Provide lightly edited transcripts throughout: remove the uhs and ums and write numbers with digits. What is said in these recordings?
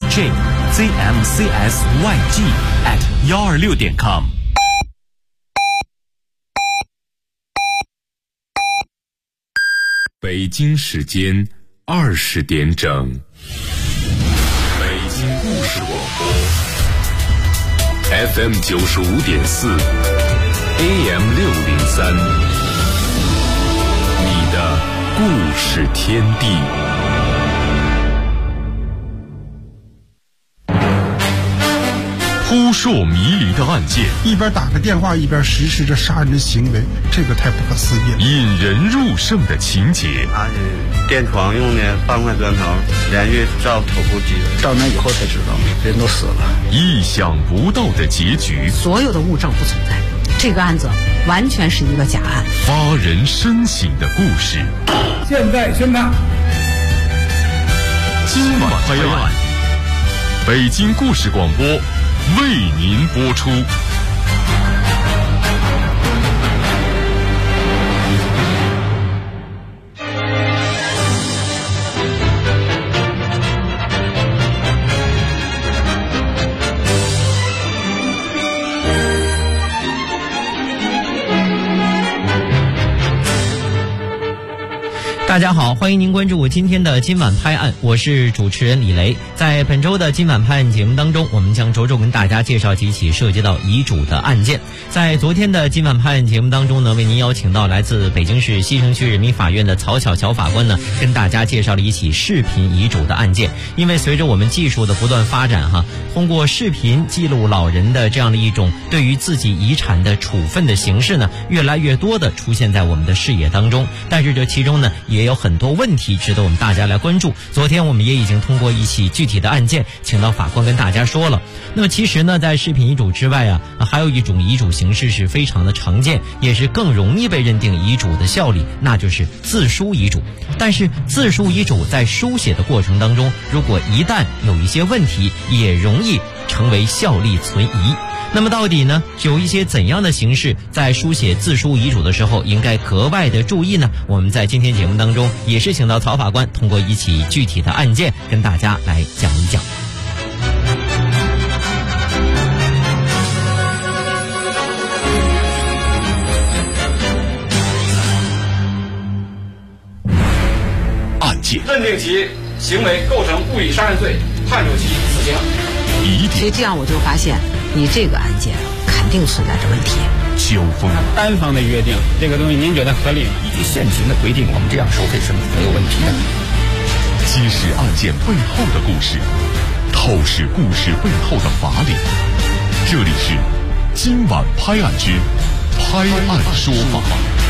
jzmcsyg@126.com。北京时间20点整，北京故事广播 FM 95.4 AM 603，你的故事天地。扑朔迷离的案件， 一边打个电话一边实施着杀人的行为，这个太不可思议了。 引人入胜的情节， 他是电床用的半块砖头连续照头部击， 到那以后才知道人都死了。 意想不到的结局， 所有的物证不存在，这个案子完全是一个假案。 发人深省的故事， 现在宣判， 今晚拍案，北京故事广播为您播出。 大家好，欢迎您关注今天的今晚拍案，我是主持人李雷。在本周的今晚拍案节目当中，我们将着重跟大家介绍几起涉及到遗嘱的案件。在昨天的今晚拍案节目当中呢，为您邀请到来自北京市西城区人民法院的曹巧巧法官呢，跟大家介绍了一起视频遗嘱的案件。因为随着我们技术的不断发展通过视频记录老人的这样的一种对于自己遗产的处分的形式呢，越来越多的出现在我们的视野当中。但是这其中呢，也有很多问题值得我们大家来关注。昨天我们也已经通过一起具体的案件请到法官跟大家说了。那么其实呢，在视频遗嘱之外还有一种遗嘱形式是非常的常见，也是更容易被认定遗嘱的效力，那就是自书遗嘱。但是自书遗嘱在书写的过程当中，如果一旦有一些问题，也容易成为效力存疑。那么到底呢，有一些怎样的形式在书写自书遗嘱的时候应该格外的注意呢？我们在今天节目当中也是请到曹法官，通过一起具体的案件跟大家来讲一讲。 案件认定其行为构成故意杀人罪，判处其死刑。 所以这样我就发现你这个案件肯定存在着问题。 交锋， 单方的约定这个东西您觉得合理吗？ 依据现行的规定，我们这样收费是没有问题的。 揭示案件背后的故事，透视故事背后的法理。这里是今晚拍案之拍案说法。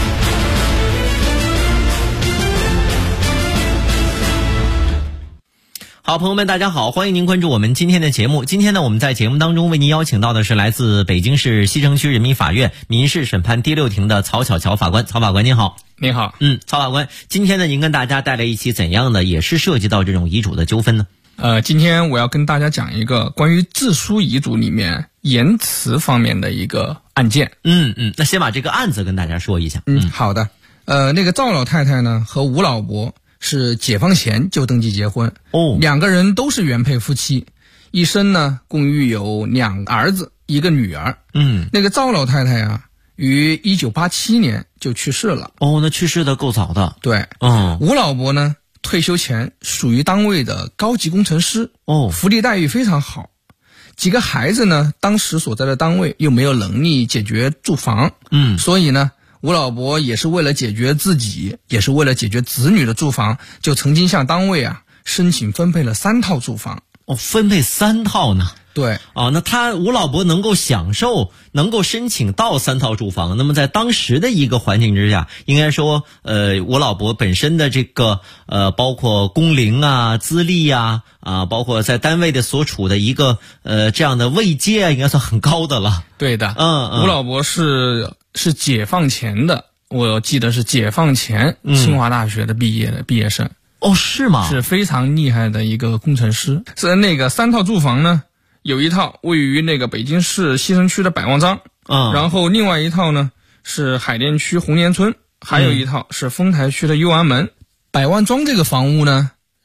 好，朋友们大家好，欢迎您关注我们今天的节目。今天呢，我们在节目当中为您邀请到的是来自北京市西城区人民法院民事审判第6庭的曹巧巧法官。曹法官您好。 您好。 曹法官，今天呢您跟大家带来一起怎样的也是涉及到这种遗嘱的纠纷呢？ 今天我要跟大家讲一个关于自书遗嘱里面言辞方面的一个案件。 那先把这个案子跟大家说一下。 好的。那个赵老太太呢和吴老伯是解放前就登记结婚，两个人都是原配夫妻，一生呢共育有2个儿子1个女儿。那个赵老太太于1987年就去世了。 那去世的够早的。 对。吴老伯呢退休前属于单位的高级工程师，福利待遇非常好。几个孩子呢当时所在的单位又没有能力解决住房，所以呢吴老伯也是为了解决自己，也是为了解决子女的住房，就曾经向单位申请分配了3套住房。 分配3套呢？ 对。 那他吴老伯能够享受，能够申请到3套住房，那么在当时的一个环境之下，应该说吴老伯本身的这个包括工龄资历包括在单位的所处的一个这样的位阶应该算很高的了。 对的。吴老伯是解放前的，我记得是解放前清华大学的毕业生。 是吗？ 是非常厉害的一个工程师。是那个3套住房呢，有一套位于那个北京市西城区的百望庄，然后另外一套呢是海淀区红岩村，还有一套是丰台区的右安门。百望庄这个房屋呢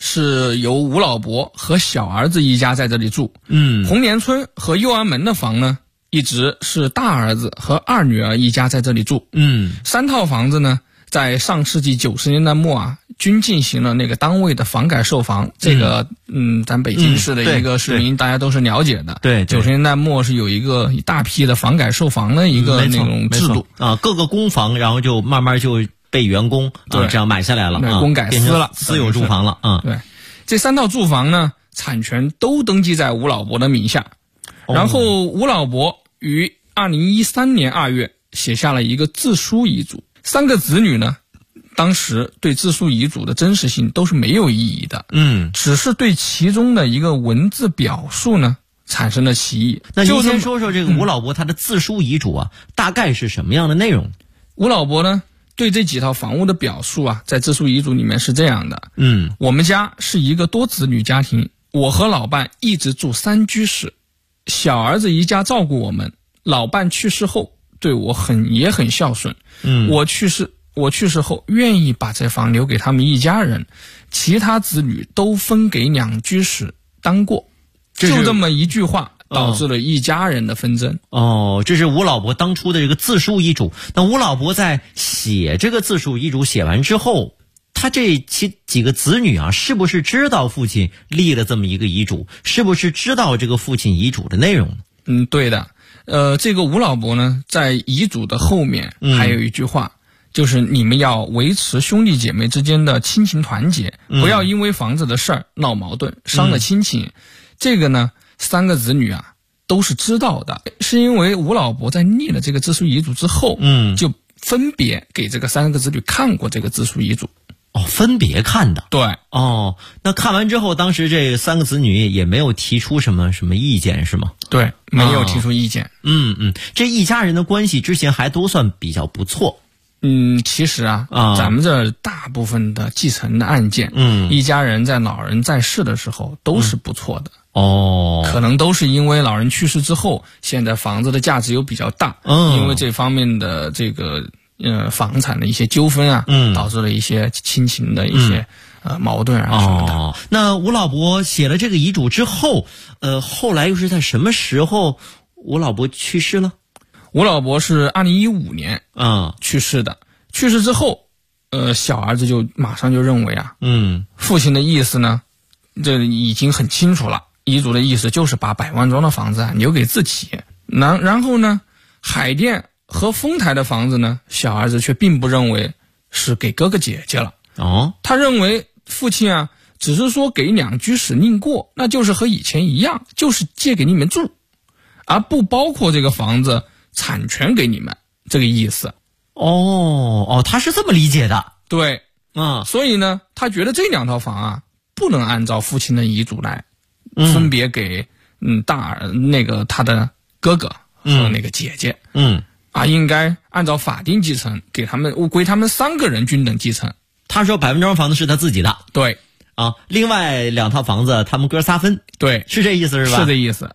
是由吴老伯和小儿子一家在这里住。红年村和右安门的房呢，一直是大儿子和二女儿一家在这里住。3套房子呢，在上世纪90年代末啊，均进行了那个单位的房改售房。这个咱北京市的一个市民大家都是了解的。对，90年代末是有一大批的房改售房的一个那种制度啊，各个公房，然后就慢慢就被员工这样买下来了， 公改私了， 私有住房了啊。 对，这3套住房呢，产权都登记在吴老伯的名下。然后吴老伯于2013年2月写下了一个自书遗嘱。3个子女呢，当时对自书遗嘱的真实性都是没有异议的，只是对其中的一个文字表述呢产生了歧义。 那您先说说这个吴老伯他的自书遗嘱啊，大概是什么样的内容？ 吴老伯呢，对这几套房屋的表述啊，在自书遗嘱里面是这样的：我们家是一个多子女家庭，我和老伴一直住3居室，小儿子一家照顾我们，老伴去世后对我也很孝顺。我去世后愿意把这房留给他们一家人，其他子女都分给2居室当过。就这么一句话，导致了一家人的纷争。 这是吴老伯当初的这个自书遗嘱。那吴老伯在写这个自书遗嘱写完之后，他这几个子女啊，是不是知道父亲立了这么一个遗嘱？是不是知道这个父亲遗嘱的内容呢？ 对的。这个吴老伯呢，在遗嘱的后面还有一句话，就是你们要维持兄弟姐妹之间的亲情团结，不要因为房子的事儿闹矛盾，伤了亲情。这个呢，3个子女啊都是知道的，是因为吴老伯在立了这个自书遗嘱之后，就分别给这个3个子女看过这个自书遗嘱。 分别看的。 对。 那看完之后，当时这3个子女也没有提出什么意见是吗？ 对，没有提出意见。 这一家人的关系之前还都算比较不错。 其实咱们这大部分的继承的案件，一家人在老人在世的时候都是不错的。可能都是因为老人去世之后，现在房子的价值又比较大，因为这方面的这个房产的一些纠纷啊，导致了一些亲情的一些矛盾啊什么的。 那吴老伯写了这个遗嘱之后，后来又是在什么时候吴老伯去世了？ 吴老伯是2015年去世的。去世之后，小儿子就马上就认为父亲的意思呢，这已经很清楚了，遗嘱的意思就是把百万庄的房子留给自己。然后呢，海淀和丰台的房子呢，小儿子却并不认为是给哥哥姐姐了。他认为父亲只是说给2居室另过，那就是和以前一样，就是借给你们住，而不包括这个房子产权给你们这个意思。 他是这么理解的。 对。所以呢，他觉得这2套房不能按照父亲的遗嘱来分别给他的哥哥和那个姐姐。应该按照法定继承，归他们3个人均等继承。 他说百万庄房子是他自己的。 对。 另外2套房子他们哥仨分。 对， 是这意思是吧？ 是这意思。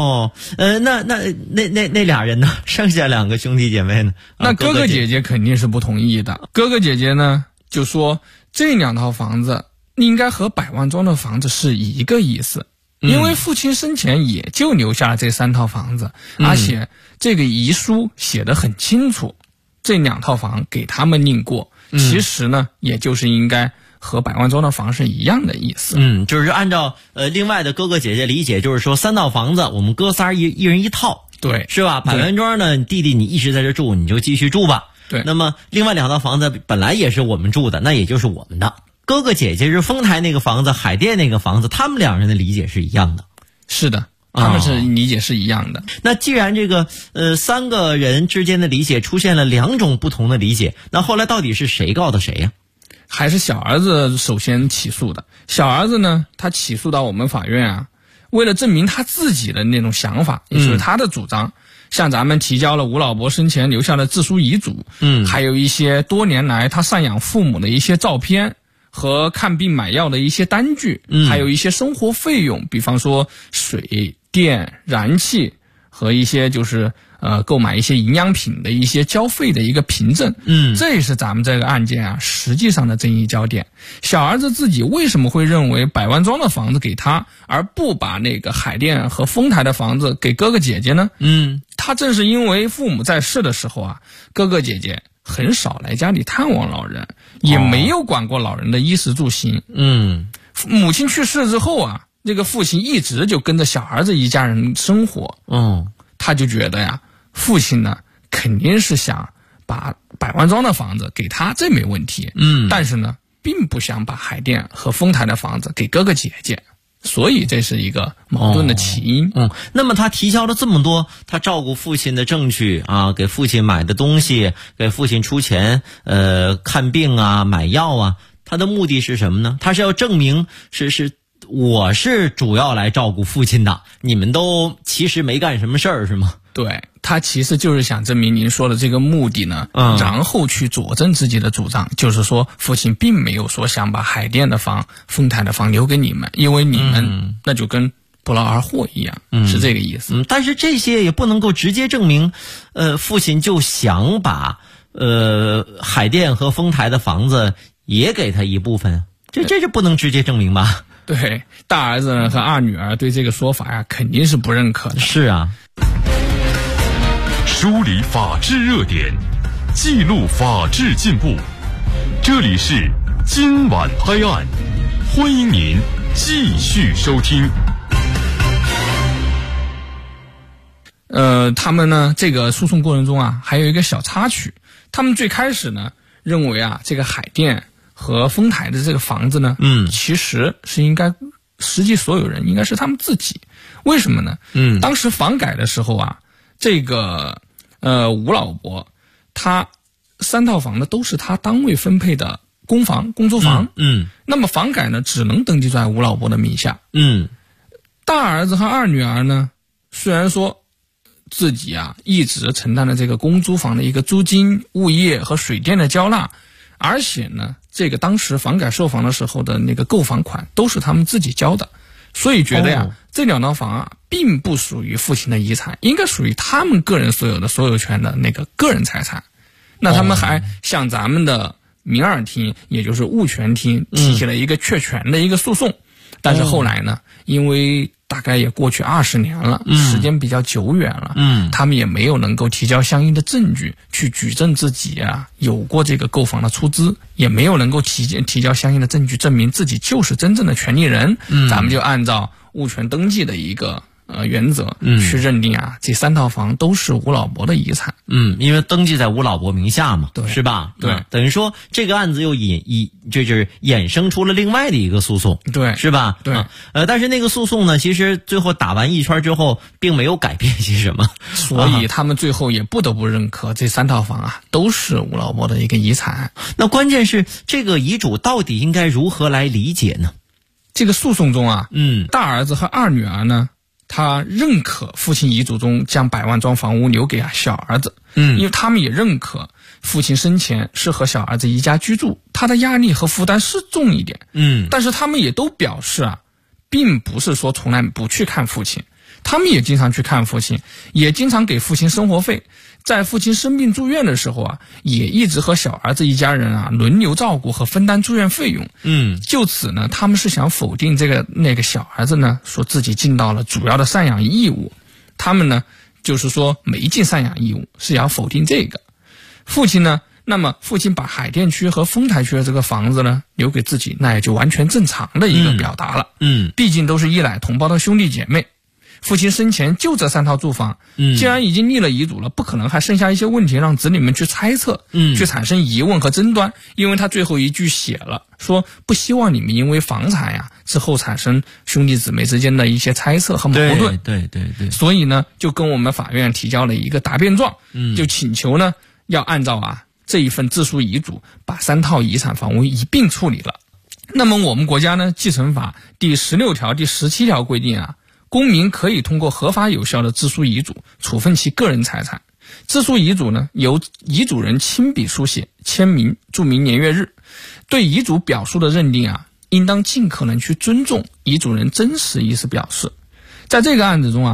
那俩人呢？剩下2个兄弟姐妹呢？ 那哥哥姐姐肯定是不同意的。哥哥姐姐呢就说这2套房子应该和百万庄的房子是一个意思，因为父亲生前也就留下了这3套房子，而且这个遗书写得很清楚，这2套房给他们另过，其实呢也就是应该和百万庄的房是一样的意思。 就是按照另外的哥哥姐姐理解，就是说3套房子我们哥仨一人1套。 对， 是吧？百万庄呢，弟弟你一直在这住，你就继续住吧。 对。 那么另外2套房子本来也是我们住的，那也就是我们的。哥哥姐姐是丰台那个房子，海淀那个房子，他们2人的理解是一样的。 是的，他们是理解是一样的。 那既然这个3个人之间的理解出现了2种不同的理解，那后来到底是谁告的谁呀？ 还是小儿子首先起诉的。小儿子呢，他起诉到我们法院为了证明他自己的那种想法，也就是他的主张，向咱们提交了吴老伯生前留下的自书遗嘱，还有一些多年来他赡养父母的一些照片和看病买药的一些单据，还有一些生活费用，比方说水电燃气和一些就是购买一些营养品的一些交费的一个凭证。这也是咱们这个案件啊实际上的争议焦点。小儿子自己为什么会认为百万庄的房子给他，而不把那个海淀和丰台的房子给哥哥姐姐呢？他正是因为父母在世的时候啊，哥哥姐姐很少来家里探望老人，也没有管过老人的衣食住行。母亲去世之后啊，这个父亲一直就跟着小儿子一家人生活。他就觉得呀，父亲呢肯定是想把百万庄的房子给他，这没问题。但是呢，并不想把海淀和丰台的房子给哥哥姐姐。所以这是一个矛盾的起因。 那么他提交了这么多他照顾父亲的证据啊，给父亲买的东西，给父亲出钱看病啊，买药啊，他的目的是什么呢？他是要证明是我是主要来照顾父亲的，你们都其实没干什么事儿，是吗？ 对，他其实就是想证明您说的这个目的呢，然后去佐证自己的主张，就是说父亲并没有说想把海淀的房、丰台的房留给你们，因为你们那就跟不劳而获一样，是这个意思。 但是这些也不能够直接证明，父亲就想把海淀和丰台的房子也给他一部分，这就不能直接证明吧？ 对，大儿子呢和二女儿对这个说法呀肯定是不认可的。 是啊。 梳理法治热点，记录法治进步。这里是今晚拍案，欢迎您继续收听。 他们呢这个诉讼过程中啊还有一个小插曲，他们最开始呢认为啊这个海淀和丰台的这个房子呢其实是应该实际所有人应该是他们自己。为什么呢？当时房改的时候啊，这个吴老伯他3套房呢都是他单位分配的公房公租房。那么房改呢只能登记在吴老伯的名下。大儿子和二女儿呢虽然说自己啊一直承担了这个公租房的一个租金、物业和水电的交纳，而且呢这个当时房改售房的时候的那个购房款都是他们自己交的，所以觉得呀这2套房啊并不属于父亲的遗产，应该属于他们个人所有的所有权的那个个人财产。那他们还向咱们的民二厅，也就是物权厅提起了一个确权的一个诉讼。但是后来呢，因为大概也过去20年了，时间比较久远了，他们也没有能够提交相应的证据去举证自己啊有过这个购房的出资，也没有能够提交相应的证据证明自己就是真正的权利人。咱们就按照物权登记的一个原则去认定啊这3套房都是吴老伯的遗产。 因为登记在吴老伯名下嘛， 对， 是吧？ 对， 等于说这个案子又就是衍生出了另外的一个诉讼， 对， 是吧？ 对。 但是那个诉讼呢，其实最后打完一圈之后，并没有改变些什么， 所以他们最后也不得不认可这3套房啊都是吴老伯的一个遗产。 那关键是这个遗嘱到底应该如何来理解呢？ 这个诉讼中啊，大儿子和二女儿呢，他认可父亲遗嘱中将百万庄房屋留给小儿子，因为他们也认可父亲生前是和小儿子一家居住，他的压力和负担是重一点。但是他们也都表示啊，并不是说从来不去看父亲，他们也经常去看父亲，也经常给父亲生活费。在父亲生病住院的时候啊，也一直和小儿子一家人啊轮流照顾和分担住院费用。就此呢，他们是想否定那个小儿子呢说自己尽到了主要的赡养义务，他们呢就是说没尽赡养义务，是要否定这个。父亲呢，那么父亲把海淀区和丰台区的这个房子呢留给自己，那也就完全正常的一个表达了。毕竟都是一奶同胞的兄弟姐妹。父亲生前就这3套住房，既然已经立了遗嘱了，不可能还剩下一些问题让子女们去猜测，去产生疑问和争端。因为他最后一句写了，说不希望你们因为房产呀之后产生兄弟姊妹之间的一些猜测和矛盾。 对。 所以呢，就跟我们法院提交了一个答辩状，就请求呢要按照啊这一份自书遗嘱，把3套遗产房屋一并处理了。那么我们国家呢，继承法第16条、第17条规定啊，公民可以通过合法有效的自书遗嘱处分其个人财产。自书遗嘱呢，由遗嘱人亲笔书写、签名、注明年月日。对遗嘱表述的认定啊，应当尽可能去尊重遗嘱人真实意思表示。在这个案子中啊，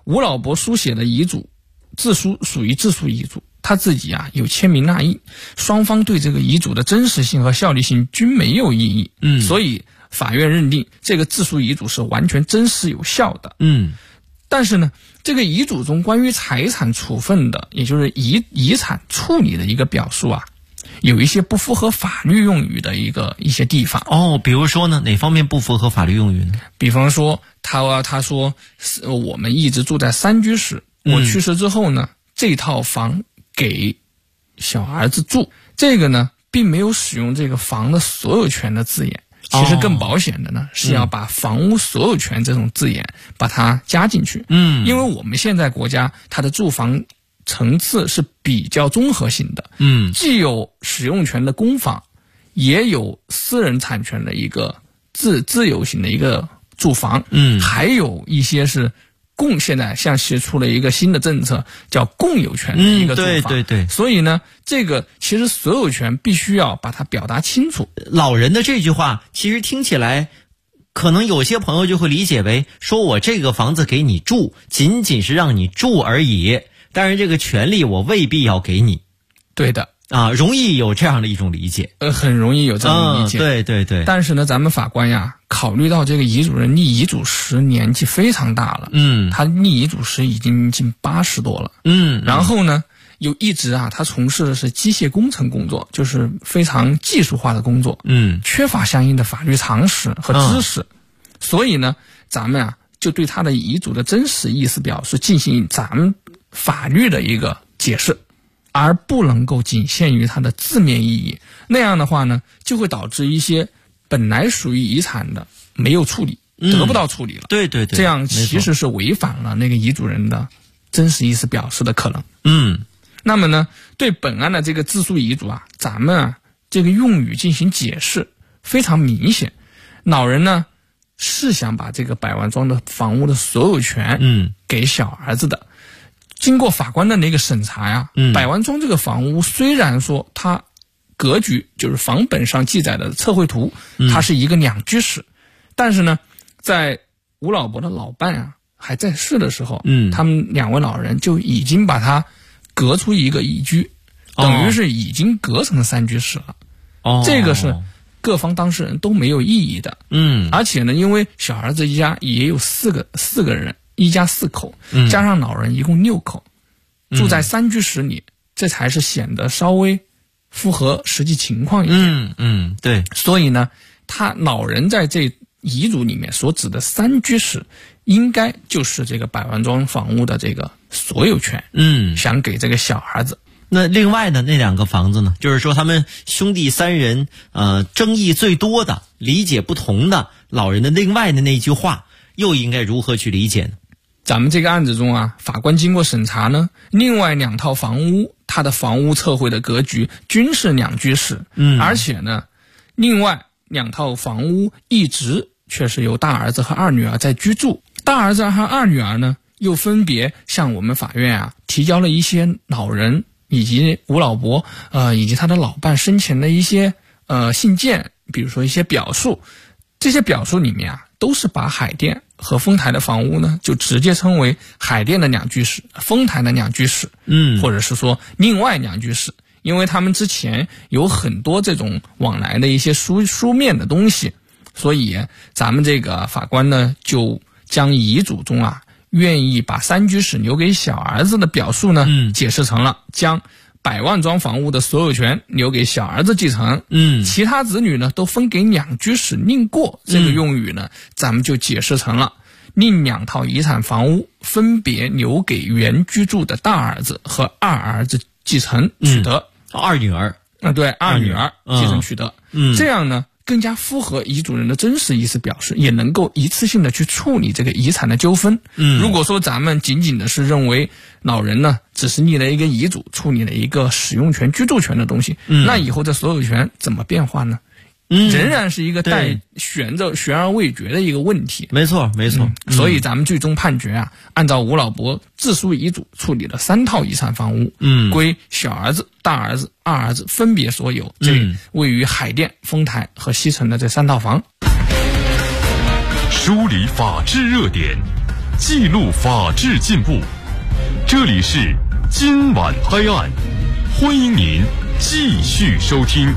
吴老伯书写的遗嘱自书属于自书遗嘱，他自己有签名捺印，双方对这个遗嘱的真实性和效力性均没有异议。所以法院认定这个自书遗嘱是完全真实有效的。但是呢，这个遗嘱中关于财产处分的，也就是遗产处理的一个表述有一些不符合法律用语的一些地方。 比如说呢，哪方面不符合法律用语呢？ 比方说他说我们一直住在三居室，我去世之后呢，这套房给小儿子住，这个呢并没有使用这个房的所有权的字眼。其实更保险的呢，是要把房屋所有权这种字眼把它加进去。因为我们现在国家它的住房层次是比较综合性的。既有使用权的公房，也有私人产权的一个自由型的一个住房。还有一些是现在像是出了一个新的政策，叫共有权的一个住房。对。所以呢，这个其实所有权必须要把它表达清楚。 老人的这句话，其实听起来，可能有些朋友就会理解为，说我这个房子给你住，仅仅是让你住而已，但是这个权利我未必要给你。 对的。 容易有这样的一种理解。 很容易有这种理解。 对。 但是呢，咱们法官考虑到这个遗嘱人立遗嘱时年纪非常大了。他立遗嘱时已经近80多了。然后呢，一直他从事的是机械工程工作，就是非常技术化的工作。缺乏相应的法律常识和知识。所以呢，咱们就对他的遗嘱的真实意思表示进行咱们法律的一个解释。而不能够仅限于它的字面意义，那样的话呢，就会导致一些本来属于遗产的没有处理，得不到处理了。对，这样其实是违反了那个遗嘱人的真实意思表示的可能。那么呢，对本案的这个自书遗嘱咱们这个用语进行解释非常明显。老人呢是想把这个百万庄的房屋的所有权给小儿子的。经过法官的那个审查百万庄这个房屋虽然说它格局就是房本上记载的测绘图，它是一个2居室，但是呢，在吴老伯的老伴还在世的时候，他们2位老人就已经把它隔出一个1居，等于是已经隔成3居室了。这个是各方当事人都没有异议的。而且呢，因为小儿子一家也有4个人。一家4口，加上老人一共6口，住在3居室里，这才是显得稍微符合实际情况一点。 对。 所以呢，他老人在这遗嘱里面所指的3居室，应该就是这个百万庄房屋的这个所有权。想给这个小孩子。 那另外的那2个房子呢？就是说他们兄弟3人，争议最多的、理解不同的老人的另外的那句话，又应该如何去理解呢？ 咱们这个案子中法官经过审查呢，另外2套房屋它的房屋测绘的格局均是2居室。而且呢，另外2套房屋一直却是由大儿子和2女儿在居住。大儿子和2女儿呢，又分别向我们法院提交了一些老人以及吴老伯以及他的老伴生前的一些信件，比如说一些表述。这些表述里面都是把海淀和丰台的房屋呢，就直接称为海淀的2居室，丰台的2居室，或者是说另外2居室，因为他们之前有很多这种往来的一些书面的东西，所以咱们这个法官呢，就将遗嘱中愿意把3居室留给小儿子的表述呢，解释成了将百万庄房屋的所有权留给小儿子继承，其他子女呢都分给2居室另过。这个用语呢，咱们就解释成了另2套遗产房屋分别留给原居住的大儿子和2儿子继承取得。 2女儿， 对，2女儿继承取得。这样呢，更加符合遗嘱人的真实意思表示，也能够一次性的去处理这个遗产的纠纷。如果说咱们仅仅的是认为老人呢只是立了一个遗嘱，处理了一个使用权、居住权的东西，那以后这所有权怎么变化呢？仍然是一个悬而未决的一个问题。 没错。 所以咱们最终判决按照吴老伯自书遗嘱处理了3套遗产房屋，归小儿子、大儿子、2儿子分别所有。这位于海淀、丰台和西城的这3套房。 梳理法治热点， 记录法治进步。这里是今晚拍案，欢迎您继续收听。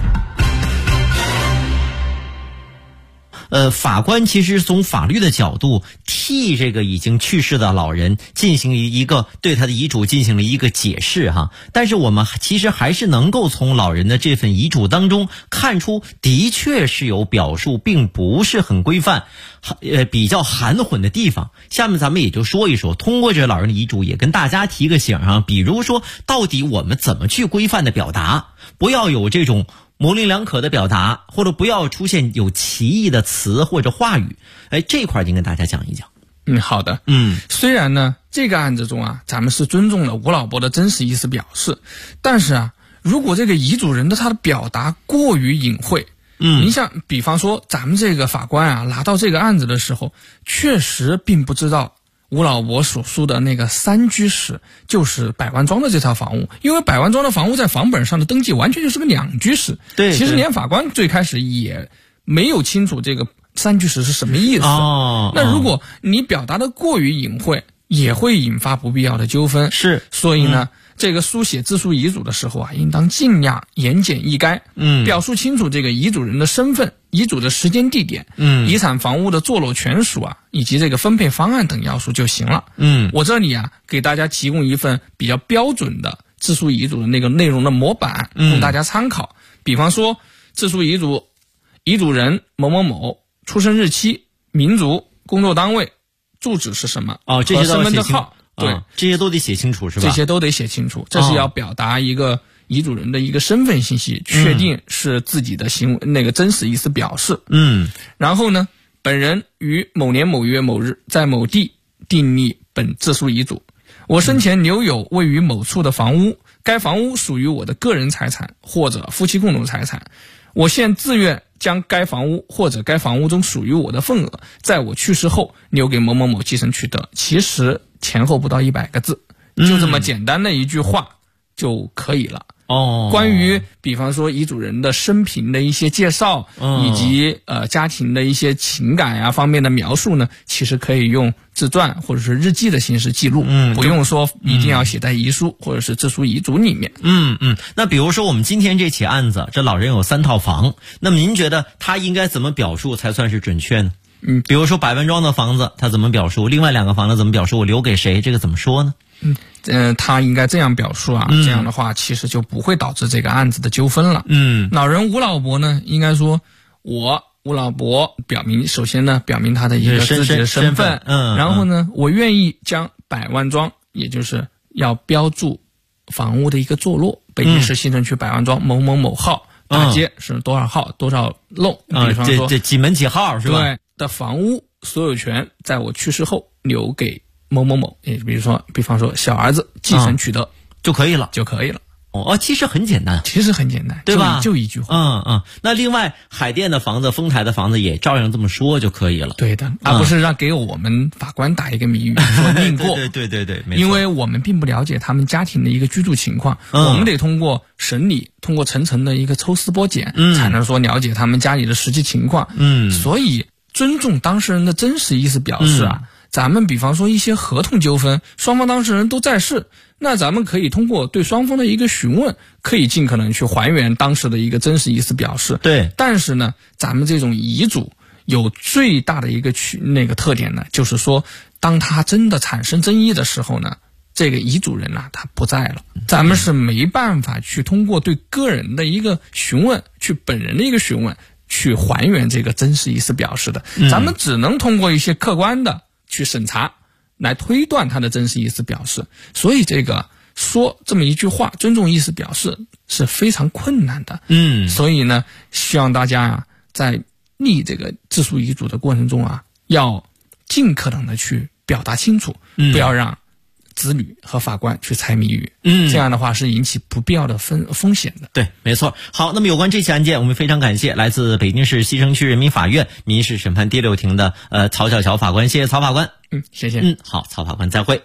法官其实从法律的角度替这个已经去世的老人进行一个对他的遗嘱进行了一个解释哈，但是我们其实还是能够从老人的这份遗嘱当中看出，的确是有表述并不是很规范，比较含混的地方。下面咱们也就说一说，通过这老人的遗嘱也跟大家提个醒哈，比如说到底我们怎么去规范的表达，不要有这种模棱两可的表达，或者不要出现有歧义的词或者话语。这块就跟大家讲一讲。 好的。虽然呢这个案子中啊，咱们是尊重了吴老伯的真实意思表示，但是啊，如果这个遗嘱人的他的表达过于隐晦，你像比方说咱们这个法官啊拿到这个案子的时候，确实并不知道吴老伯所述的那个3居室就是百万庄的这套房屋，因为百万庄的房屋在房本上的登记完全就是个2居室。 对， 其实连法官最开始也没有清楚这个3居室是什么意思。那如果你表达的过于隐晦，也会引发不必要的纠纷。 是， 所以呢，这个书写自书遗嘱的时候啊，应当尽量言简意赅，表述清楚这个遗嘱人的身份、遗嘱的时间地点、遗产房屋的坐落权属啊，以及这个分配方案等要素就行了。我这里啊给大家提供一份比较标准的自书遗嘱的那个内容的模板，供大家参考。比方说自书遗嘱，遗嘱人某某某，出生日期、民族、工作单位、住址是什么？ 这些身份证号。对， 这些都得写清楚是吧？ 这些都得写清楚，这是要表达一个遗嘱人的一个身份信息，确定是自己的行为那个真实意思表示。然后呢，本人于某年某月某日在某地订立本自书遗嘱。我生前留有位于某处的房屋，该房屋属于我的个人财产或者夫妻共同财产。我现自愿将该房屋或者该房屋中属于我的份额，在我去世后留给某某某继承取得。其实前后不到100个字，就这么简单的一句话就可以了。关于比方说遗嘱人的生平的一些介绍，以及家庭的一些情感啊方面的描述呢，其实可以用自传或者是日记的形式记录，不用说一定要写在遗书或者是自书遗嘱里面。 那比如说我们今天这起案子，这老人有3套房，那么您觉得他应该怎么表述才算是准确呢？比如说百万庄的房子他怎么表述，另外2个房子怎么表述，我留给谁，这个怎么说呢？ 他应该这样表述啊，这样的话其实就不会导致这个案子的纠纷了。老人吴老伯呢，应该说我吴老伯首先呢表明他的一个自己的身份，然后呢，我愿意将百万庄，也就是要标注房屋的一个坐落，北京市西城区百万庄某某某号，大街是多少号多少弄，比方说这几门几号是吧？ 对的房屋所有权在我去世后留给某某某，也比方说小儿子继承取得就可以了。其实很简单， 对吧？就一句话。 那另外海淀的房子、丰台的房子也照样这么说就可以了。 对的，而不是让给我们法官打一个谜语说宁过。 对，没错。 因为我们并不了解他们家庭的一个居住情况，我们得通过审理，通过层层的一个抽丝剥茧，才能说了解他们家里的实际情况。所以尊重当事人的真实意思表示啊。咱们比方说一些合同纠纷，双方当事人都在世，那咱们可以通过对双方的一个询问，可以尽可能去还原当时的一个真实意思表示。 对， 但是呢，咱们这种遗嘱有最大的一个特点呢，就是说，当他真的产生争议的时候呢，这个遗嘱人呢他不在了，咱们是没办法去通过对个人的一个询问，去本人的一个询问，去还原这个真实意思表示的。咱们只能通过一些客观的去审查，来推断他的真实意思表示。所以这个说这么一句话，尊重意思表示是非常困难的。所以呢，希望大家啊，在立这个自书遗嘱的过程中啊，要尽可能的去表达清楚，不要让子女和法官去猜谜语，这样的话是引起不必要的风险的。 对，没错。好，那么有关这起案件，我们非常感谢来自北京市西城区人民法院民事审判第6庭的曹小桥法官，谢谢曹法官。 谢谢。 好，曹法官再会。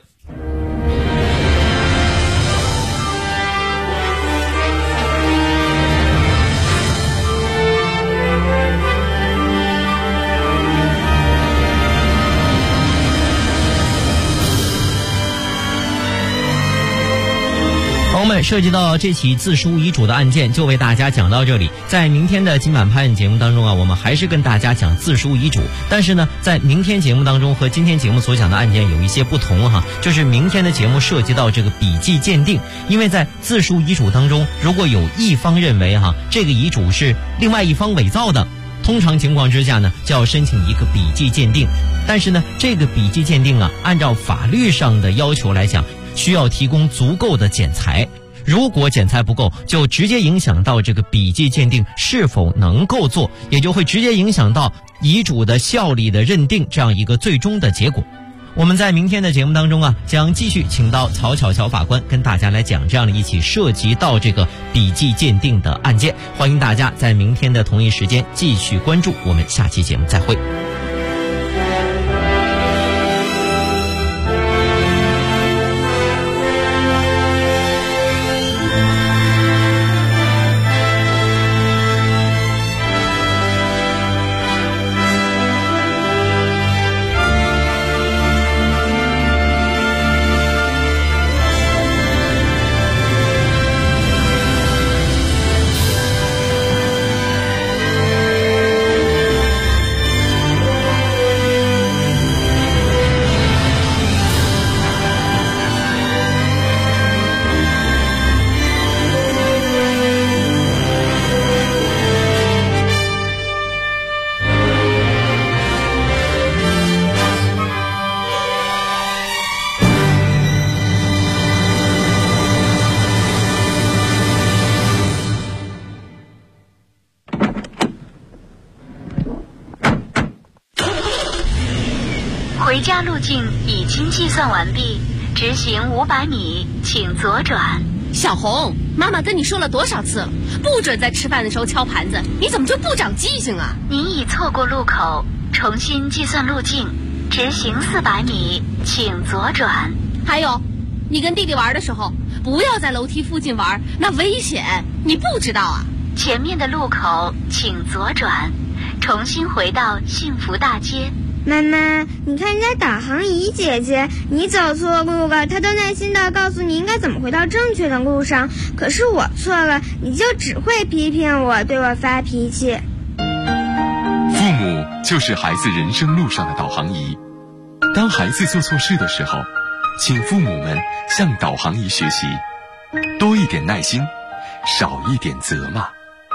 友们，涉及到这起自书遗嘱的案件就为大家讲到这里。在明天的今晚拍案节目当中啊，我们还是跟大家讲自书遗嘱，但是呢，在明天节目当中和今天节目所讲的案件有一些不同哈，就是明天的节目涉及到这个笔迹鉴定。因为在自书遗嘱当中，如果有一方认为这个遗嘱是另外一方伪造的，通常情况之下呢，就要申请一个笔迹鉴定。但是呢，这个笔迹鉴定啊，按照法律上的要求来讲，需要提供足够的检材，如果检材不够，就直接影响到这个笔迹鉴定是否能够做，也就会直接影响到遗嘱的效力的认定这样一个最终的结果。我们在明天的节目当中啊，将继续请到曹巧巧法官跟大家来讲这样的一起涉及到这个笔迹鉴定的案件。欢迎大家在明天的同一时间继续关注，我们下期节目再会。 回家路径已经计算完毕，直行500米，请左转。 小红，妈妈跟你说了多少次了，不准在吃饭的时候敲盘子，你怎么就不长记性啊？ 您已错过路口，重新计算路径，直行400米，请左转。 还有，你跟弟弟玩的时候，不要在楼梯附近玩，那危险，你不知道啊？ 前面的路口请左转，重新回到幸福大街。 妈妈，你看人家导航仪姐姐，你走错路了，她都耐心地告诉你应该怎么回到正确的路上。可是我错了，你就只会批评我，对我发脾气。 父母就是孩子人生路上的导航仪。当孩子做错事的时候，请父母们向导航仪学习，多一点耐心，少一点责骂。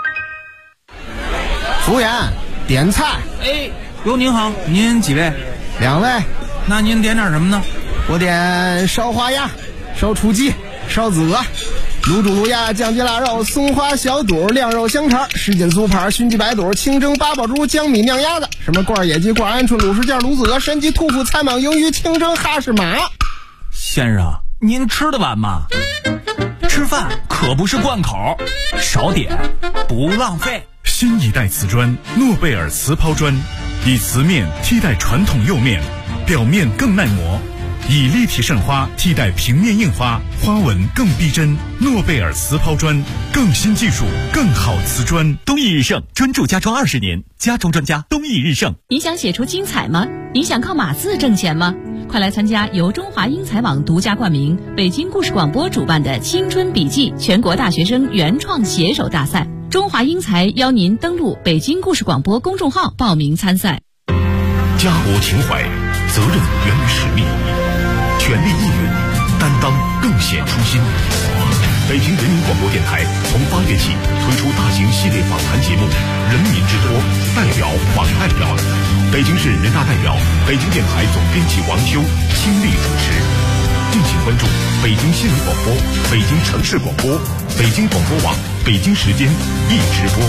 服务员，点菜。 哟，您好，您几位 ？2位。 那您点点什么呢？ 我点烧花鸭、烧雏鸡、烧子鹅、卤煮卤鸭、酱鸡腊肉、松花小肚、晾肉香肠、什锦酥盘、熏鸡白肚、清蒸八宝猪、江米酿鸭子，什么罐野鸡、罐鹌鹑、卤什件、卤子鹅、山鸡、兔脯、菜蟒、鱿鱼、清蒸哈士马。 先生，您吃得完吗？吃饭可不是贯口，少点不浪费。 新一代瓷砖诺贝尔瓷抛砖，以瓷面替代传统釉面，表面更耐磨，以立体渗花替代平面印花，花纹更逼真。诺贝尔瓷抛砖，更新技术，更好瓷砖。 东益日盛专注家装20年，家装专家东益日盛。 你想写出精彩吗？你想靠码字挣钱吗？快来参加由中华英才网独家冠名、北京故事广播主办的青春笔记全国大学生原创写手大赛。中华英才邀您登录北京故事广播公众号报名参赛。 家国情怀，责任源于使命，全力应援，担当更显初心。北京人民广播电台从8月起推出大型系列访谈节目《人民之托》，代表访代表，北京市人大代表、北京电台总编辑王秋倾力主持。敬请关注北京新闻广播、北京城市广播、北京广播网、北京时间一直播。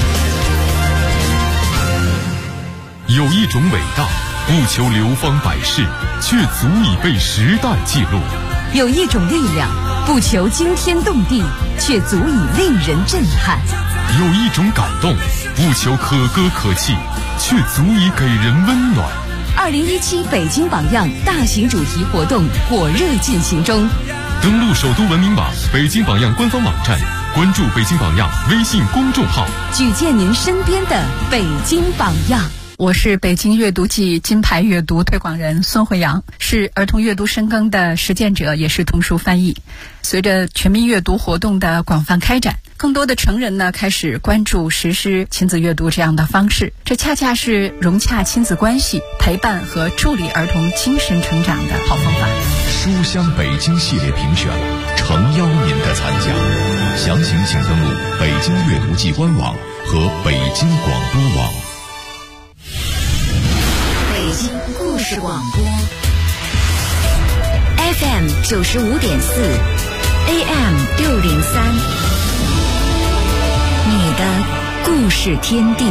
有一种伟大，不求流芳百世，却足以被时代记录； 有一种力量，不求惊天动地，却足以令人震撼； 有一种感动，不求可歌可泣，却足以给人温暖。 2017北京榜样大型主题活动火热进行中， 登录首都文明网、北京榜样官方网站，关注北京榜样微信公众号， 举荐您身边的北京榜样。 我是北京阅读季金牌阅读推广人孙慧阳，是儿童阅读深耕的实践者，也是童书翻译。随着全民阅读活动的广泛开展，更多的成人呢开始关注实施亲子阅读这样的方式，这恰恰是融洽亲子关系、陪伴和助力儿童精神成长的好方法。 书香北京系列评选诚邀您的参加，详情请登录北京阅读季官网和北京广播网。 北京故事广播 FM 95.4 AM 603，你的故事天地。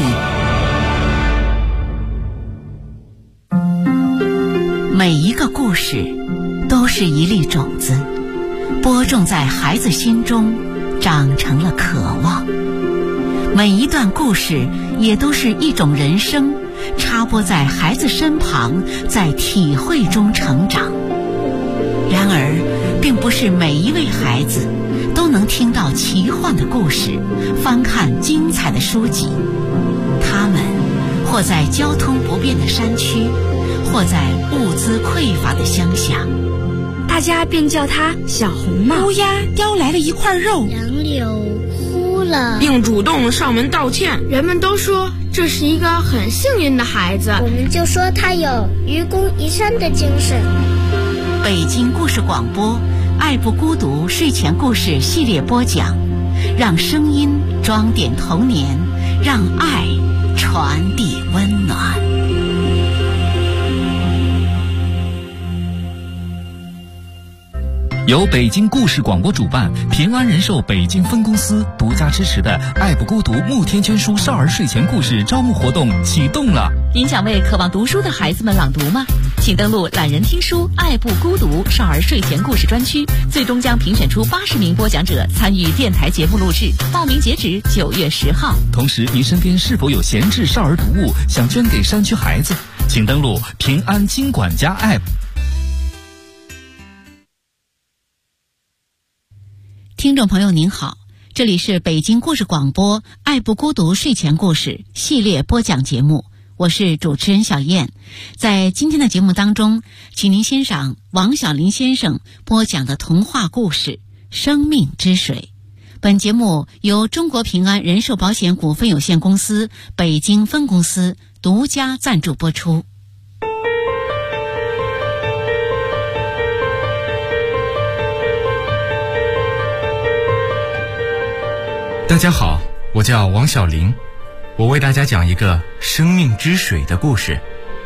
每一个故事都是一粒种子，播种在孩子心中，长成了渴望。每一段故事也都是一种人生，插播在孩子身旁，在体会中成长。然而，并不是每一位孩子都能听到奇幻的故事，翻看精彩的书籍。他们或在交通不便的山区，或在物资匮乏的乡下， 大家便叫他小红帽。 乌鸦叼来了一块肉， 杨柳哭了， 并主动上门道歉。 人们都说这是一个很幸运的孩子，我们就说他有愚公移山的精神。 北京故事广播爱不孤独睡前故事系列播讲，让声音装点童年，让爱传递温暖。 由北京故事广播主办，平安人寿北京分公司独家支持的爱不孤独慕天圈书少儿睡前故事招募活动启动了。 您想为渴望读书的孩子们朗读吗？请登录懒人听书爱不孤独少儿睡前故事专区，最终将评选出80名播讲者参与电台节目录制，报名截止9月10号。 同时，您身边是否有闲置少儿读物想捐给山区孩子？请登录平安金管家 App。 听众朋友您好，这里是北京故事广播爱不孤独睡前故事系列播讲节目，我是主持人小燕。在今天的节目当中，请您欣赏王小林先生播讲的童话故事《生命之水》。本节目由中国平安人寿保险股份有限公司北京分公司独家赞助播出。 大家好，我叫王小林，我为大家讲一个生命之水的故事。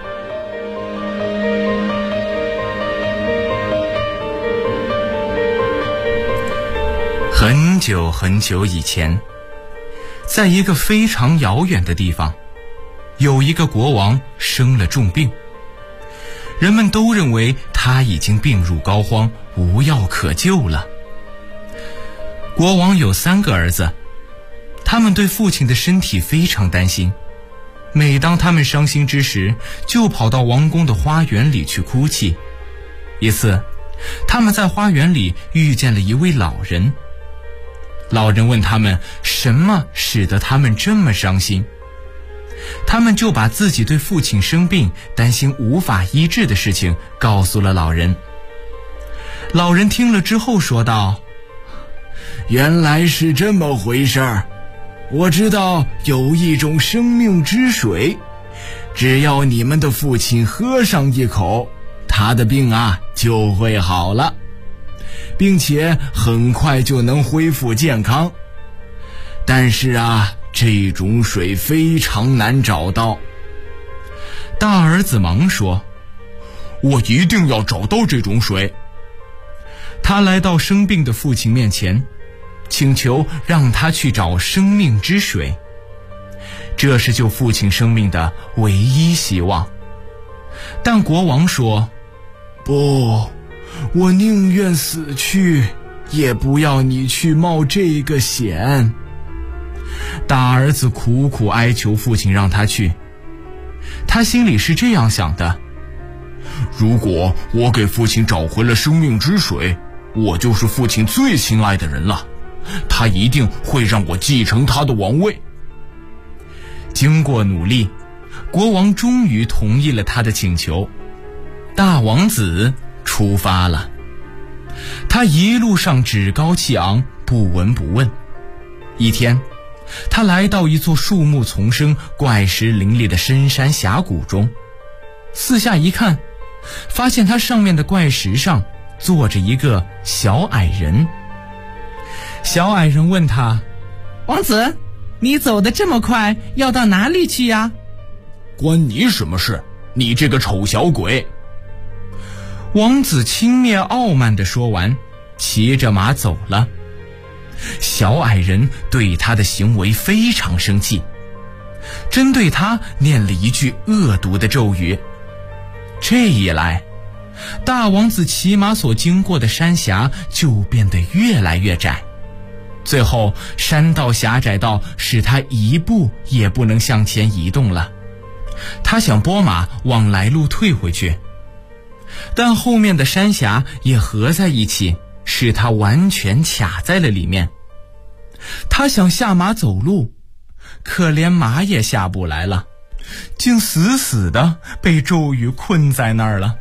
很久很久以前，在一个非常遥远的地方，有一个国王生了重病，人们都认为他已经病入膏肓，无药可救了。国王有3个儿子，他们对父亲的身体非常担心，每当他们伤心之时，就跑到王宫的花园里去哭泣。一次，他们在花园里遇见了一位老人。老人问他们什么使得他们这么伤心，他们就把自己对父亲生病担心无法医治的事情告诉了老人。老人听了之后说道：原来是这么回事儿，我知道有一种生命之水，只要你们的父亲喝上一口，他的病就会好了，并且很快就能恢复健康。但是这种水非常难找到。大儿子忙说：我一定要找到这种水。他来到生病的父亲面前，请求让他去找生命之水，这是救父亲生命的唯一希望。但国王说：不，我宁愿死去，也不要你去冒这个险。大儿子苦苦哀求父亲让他去，他心里是这样想的：如果我给父亲找回了生命之水，我就是父亲最亲爱的人了，他一定会让我继承他的王位。经过努力， 国王终于同意了他的请求，大王子出发了。他一路上趾高气昂，不闻不问。一天，他来到一座树木丛生、怪石林立的深山峡谷中，四下一看，发现它上面的怪石上坐着一个小矮人。小矮人问他： 王子，你走得这么快，要到哪里去呀？ 关你什么事？你这个丑小鬼！王子轻蔑傲慢地说完，骑着马走了。小矮人对他的行为非常生气，针对他念了一句恶毒的咒语。这一来，大王子骑马所经过的山峡就变得越来越窄，最后山道狭窄到使他一步也不能向前移动了。他想拨马往来路退回去，但后面的山峡也合在一起，使他完全卡在了里面。他想下马走路，可连马也下不来了，竟死死地被咒语困在那儿了。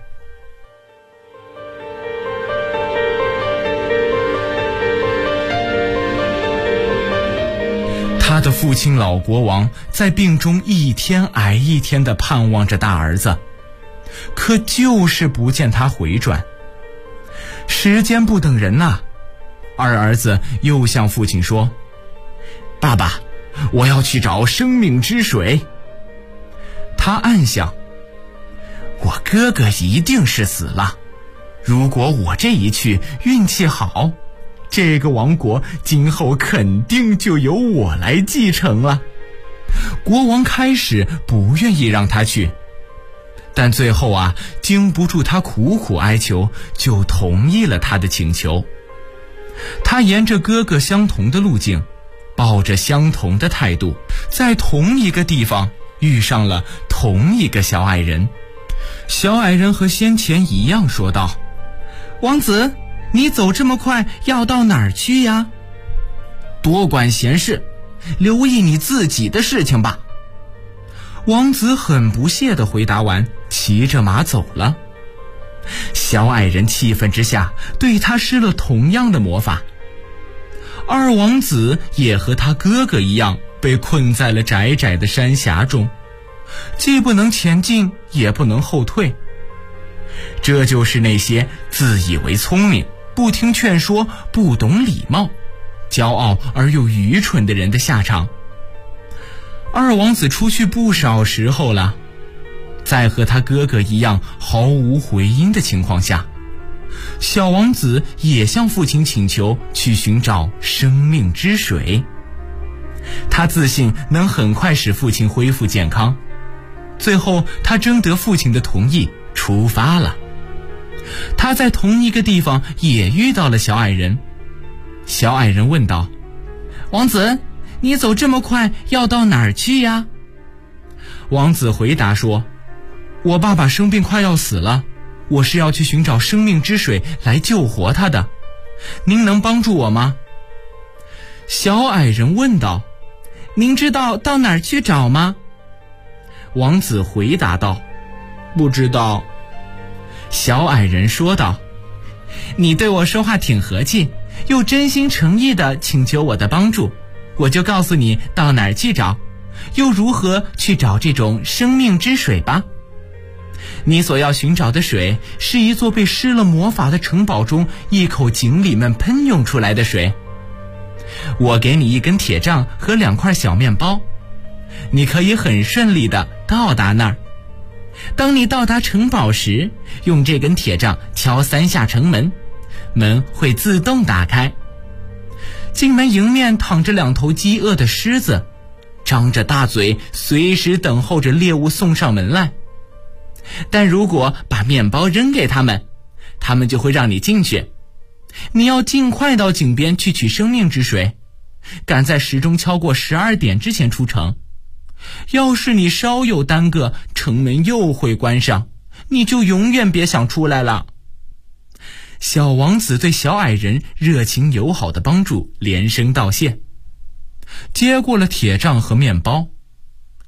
他的父亲老国王在病中一天挨一天地盼望着大儿子，可就是不见他回转。时间不等人呐，二儿子又向父亲说：爸爸，我要去找生命之水。他暗想，我哥哥一定是死了，如果我这一去运气好，这个王国今后肯定就由我来继承了。国王开始不愿意让他去，但最后经不住他苦苦哀求，就同意了他的请求。他沿着哥哥相同的路径，抱着相同的态度，在同一个地方遇上了同一个小矮人。小矮人和先前一样说道：王子，你走这么快，要到哪儿去呀？多管闲事，留意你自己的事情吧。王子很不屑地回答完，骑着马走了。小矮人气愤之下，对他施了同样的魔法。二王子也和他哥哥一样，被困在了窄窄的山峡中，既不能前进，也不能后退。这就是那些自以为聪明、不听劝说、不懂礼貌、骄傲而又愚蠢的人的下场。二王子出去不少时候了，在和他哥哥一样毫无回音的情况下，小王子也向父亲请求去寻找生命之水。他自信能很快使父亲恢复健康，最后他征得父亲的同意，出发了。他在同一个地方也遇到了小矮人。小矮人问道：王子，你走这么快，要到哪儿去呀？王子回答说：我爸爸生病快要死了，我是要去寻找生命之水来救活他的，您能帮助我吗？小矮人问道：您知道到哪儿去找吗？王子回答道：不知道。小矮人说道：你对我说话挺和气，又真心诚意地请求我的帮助，我就告诉你到哪儿去找，又如何去找这种生命之水吧。你所要寻找的水是一座被施了魔法的城堡中一口井里面喷涌出来的水。我给你一根铁杖和2块小面包，你可以很顺利地到达那儿。当你到达城堡时，用这根铁杖敲3下城门，门会自动打开。进门迎面躺着2头饥饿的狮子，张着大嘴，随时等候着猎物送上门来。但如果把面包扔给他们，他们就会让你进去。你要尽快到井边去取生命之水，赶在时钟敲过12点之前出城。要是你稍有耽搁，城门又会关上，你就永远别想出来了。小王子对小矮人热情友好的帮助连声道谢，接过了铁杖和面包。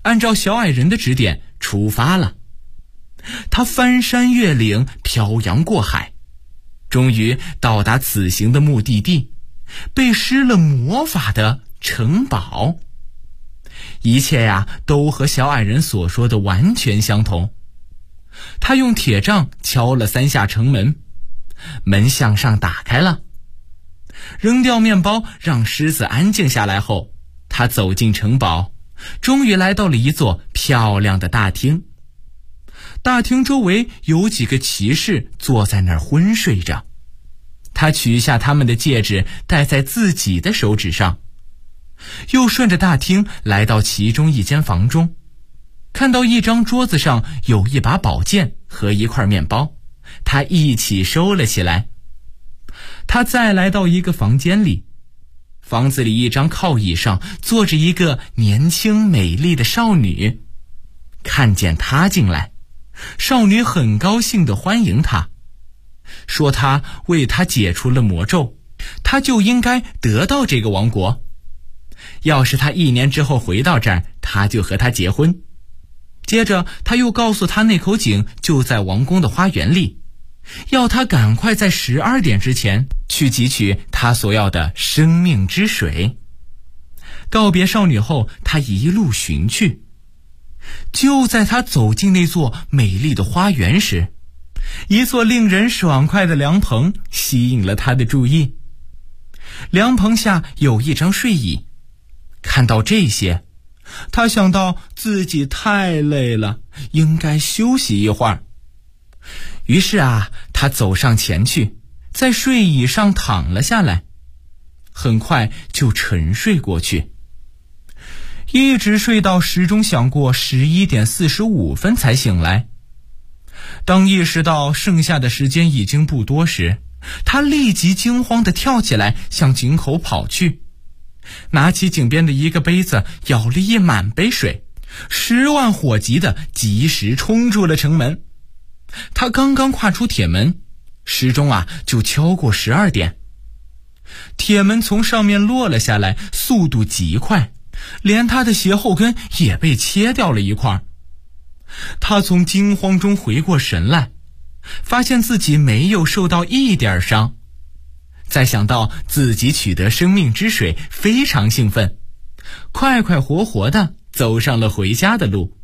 按照小矮人的指点出发了。他翻山越岭，漂洋过海，终于到达此行的目的地，被施了魔法的城堡。一切呀，都和小矮人所说的完全相同。他用铁杖敲了3下城门，门向上打开了。扔掉面包，让狮子安静下来后，他走进城堡，终于来到了一座漂亮的大厅。大厅周围有几个骑士坐在那儿昏睡着，他取下他们的戒指戴在自己的手指上，又顺着大厅来到其中一间房中，看到一张桌子上有一把宝剑和一块面包，他一起收了起来。他再来到一个房间里，房子里一张靠椅上坐着一个年轻美丽的少女。看见他进来，少女很高兴地欢迎他，说他为他解除了魔咒，他就应该得到这个王国。要是他1年之后回到这儿，他就和他结婚。接着他又告诉他那口井就在王宫的花园里，要他赶快在12点之前去汲取他所要的生命之水。告别少女后，他一路寻去。就在他走进那座美丽的花园时，一座令人爽快的凉棚吸引了他的注意。凉棚下有一张睡椅，看到这些，他想到自己太累了，应该休息一会儿。于是他走上前去，在睡椅上躺了下来，很快就沉睡过去，一直睡到时钟响过11点45分才醒来。当意识到剩下的时间已经不多时，他立即惊慌地跳起来，向井口跑去，拿起井边的一个杯子，舀了一满杯水，10万火急地及时冲出了城门。他刚刚跨出铁门，时钟就敲过12点。铁门从上面落了下来，速度极快，连他的鞋后跟也被切掉了一块。他从惊慌中回过神来，发现自己没有受到一点伤。再想到自己取得生命之水，非常兴奋，快快活活地走上了回家的路。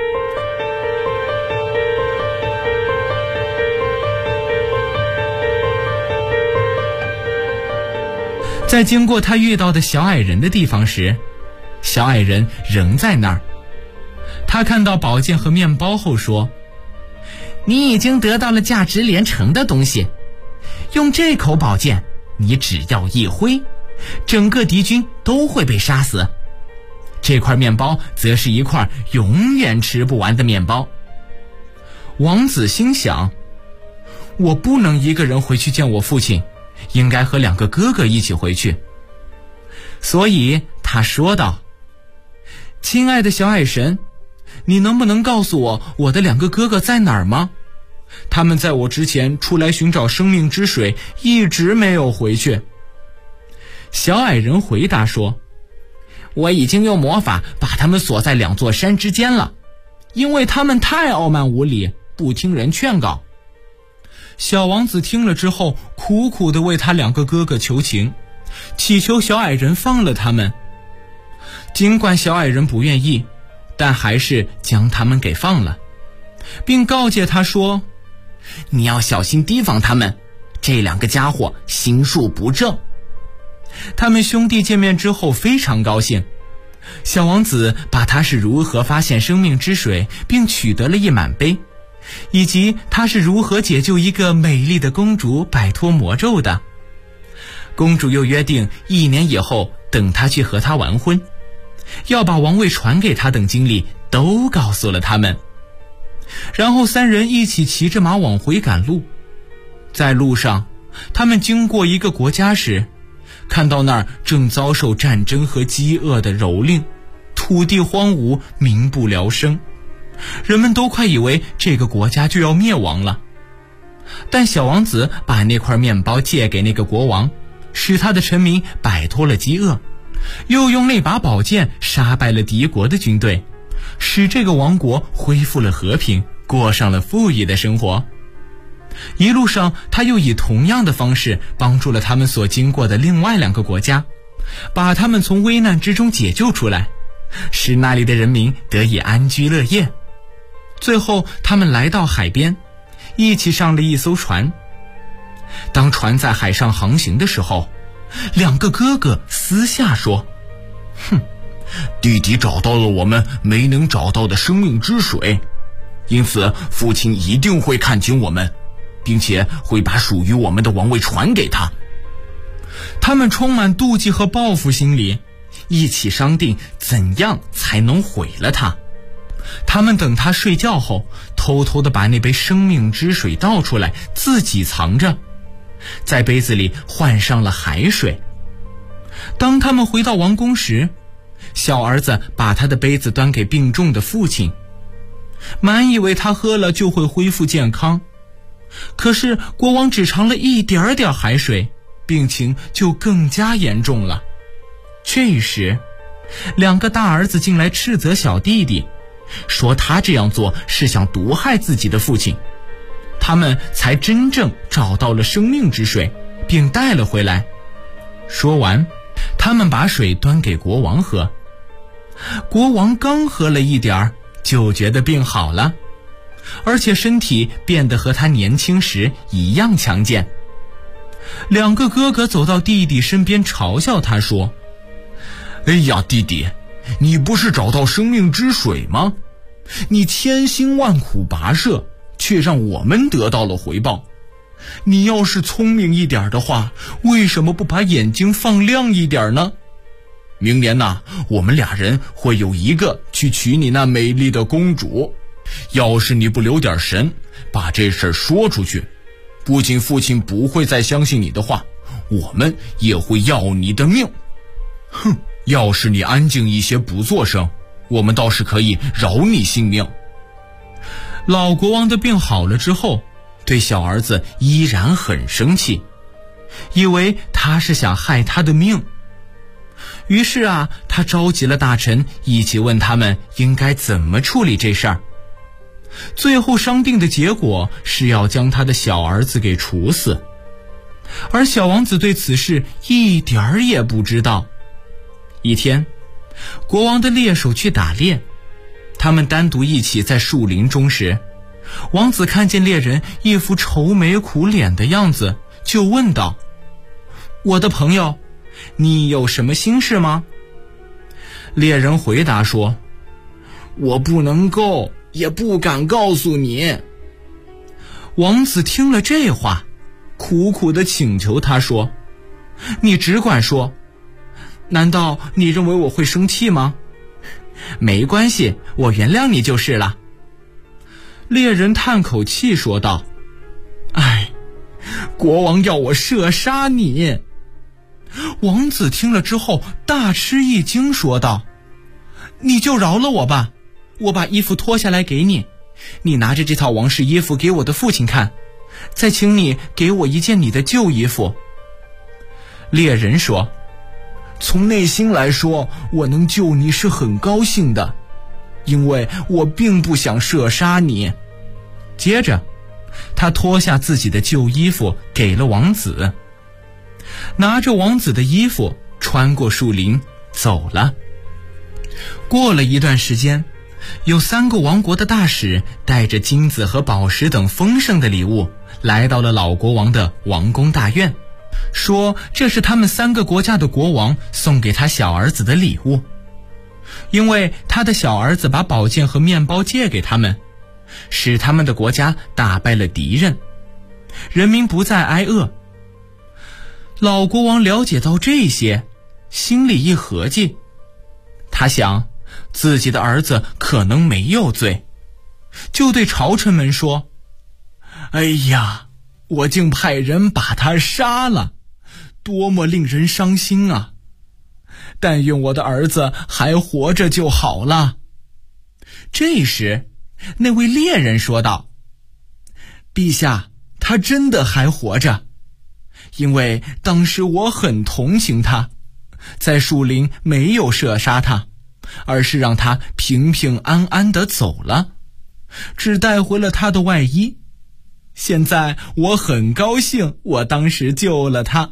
在经过他遇到的小矮人的地方时，小矮人仍在那儿。他看到宝剑和面包后说：“你已经得到了价值连城的东西，用这口宝剑，你只要一挥，整个敌军都会被杀死。这块面包则是一块永远吃不完的面包。”王子心想，我不能一个人回去见我父亲，应该和2个哥哥一起回去。所以他说道：“亲爱的小矮神，你能不能告诉我的2个哥哥在哪儿吗？他们在我之前出来寻找生命之水，一直没有回去。”小矮人回答说：“我已经用魔法把他们锁在2座山之间了，因为他们太傲慢无礼，不听人劝告。”小王子听了之后，苦苦地为他2个哥哥求情，祈求小矮人放了他们。尽管小矮人不愿意，但还是将他们给放了，并告诫他说：“你要小心提防他们，这2个家伙心术不正。”他们兄弟见面之后非常高兴。小王子把他是如何发现生命之水，并取得了一满杯，以及他是如何解救一个美丽的公主摆脱魔咒的。公主又约定1年以后等他去和他完婚，要把王位传给他等经历都告诉了他们。然后3人一起骑着马往回赶路。在路上，他们经过一个国家时，看到那儿正遭受战争和饥饿的蹂躏，土地荒芜，民不聊生，人们都快以为这个国家就要灭亡了。但小王子把那块面包借给那个国王，使他的臣民摆脱了饥饿，又用那把宝剑杀败了敌国的军队， 使这个王国恢复了和平，过上了富裕的生活。一路上，他又以同样的方式帮助了他们所经过的另外2个国家，把他们从危难之中解救出来，使那里的人民得以安居乐业。最后，他们来到海边，一起上了一艘船。当船在海上航行的时候，2个哥哥私下说： 弟弟找到了我们没能找到的生命之水，因此父亲一定会看清我们，并且会把属于我们的王位传给他。 他们充满妒忌和报复心理，一起商定怎样才能毁了他。他们等他睡觉后，偷偷地把那杯生命之水倒出来，自己藏着，在杯子里换上了海水。当他们回到王宫时，小儿子把他的杯子端给病重的父亲，满以为他喝了就会恢复健康。可是国王只尝了一点点海水，病情就更加严重了。这时2个大儿子进来斥责小弟弟，说他这样做是想毒害自己的父亲。他们才真正找到了生命之水，并带了回来。说完，他们把水端给国王喝。国王刚喝了一点儿，就觉得病好了，而且身体变得和他年轻时一样强健。2个哥哥走到弟弟身边，嘲笑他说： 哎呀，弟弟，你不是找到生命之水吗？你千辛万苦跋涉，却让我们得到了回报。你要是聪明一点的话，为什么不把眼睛放亮一点呢？明年呐，我们2人会有一个去娶你那美丽的公主。要是你不留点神，把这事儿说出去，不仅父亲不会再相信你的话，我们也会要你的命。要是你安静一些不作声，我们倒是可以饶你性命。 老国王的病好了之后，对小儿子依然很生气，以为他是想害他的命。于是他召集了大臣，一起问他们应该怎么处理这事儿。最后商定的结果是要将他的小儿子给处死，而小王子对此事一点儿也不知道。一天，国王的猎手去打猎，他们单独一起在树林中时，王子看见猎人一副愁眉苦脸的样子，就问道：我的朋友，你有什么心事吗？猎人回答说：我不能够，也不敢告诉你。王子听了这话，苦苦地请求他说：你只管说，难道你认为我会生气吗？没关系，我原谅你就是了。猎人叹口气说道：哎，国王要我射杀你。王子听了之后大吃一惊，说道：你就饶了我吧，我把衣服脱下来给你，你拿着这套王室衣服给我的父亲看，再请你给我一件你的旧衣服。猎人说：从内心来说，我能救你是很高兴的，因为我并不想射杀你。接着他脱下自己的旧衣服给了王子，拿着王子的衣服穿过树林走了。过了一段时间，有3个王国的大使带着金子和宝石等丰盛的礼物来到了老国王的王宫大院，说这是他们3个国家的国王送给他小儿子的礼物。因为他的小儿子把宝剑和面包借给他们，使他们的国家打败了敌人，人民不再挨饿。老国王了解到这些，心里一合计，他想自己的儿子可能没有罪，就对朝臣们说：哎呀，我竟派人把他杀了，多么令人伤心啊！但愿我的儿子还活着就好了。这时，那位猎人说道：陛下，他真的还活着，因为当时我很同情他，在树林没有射杀他， 而是让他平平安安地走了，只带回了他的外衣。现在我很高兴，我当时救了他。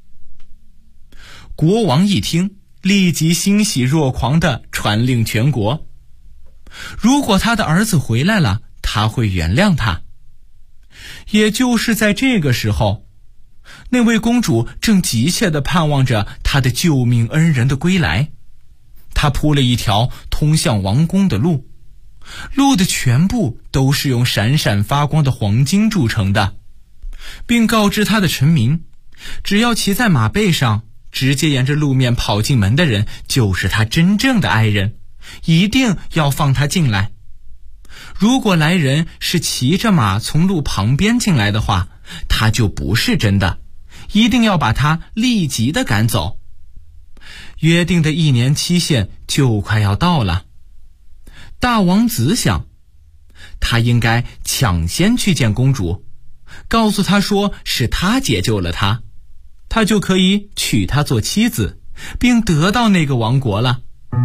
国王一听，立即欣喜若狂地传令全国，如果他的儿子回来了，他会原谅他。也就是在这个时候，那位公主正急切地盼望着她的救命恩人的归来。她铺了一条通向王宫的路，路的全部都是用闪闪发光的黄金铸成的，并告知她的臣民，只要骑在马背上，直接沿着路面跑进门的人就是她真正的爱人，一定要放她进来。如果来人是骑着马从路旁边进来的话，他就不是真的，一定要把他立即的赶走。约定的1年期限就快要到了，大王子想，他应该抢先去见公主，告诉她说是他解救了他，他就可以娶她做妻子，并得到那个王国了。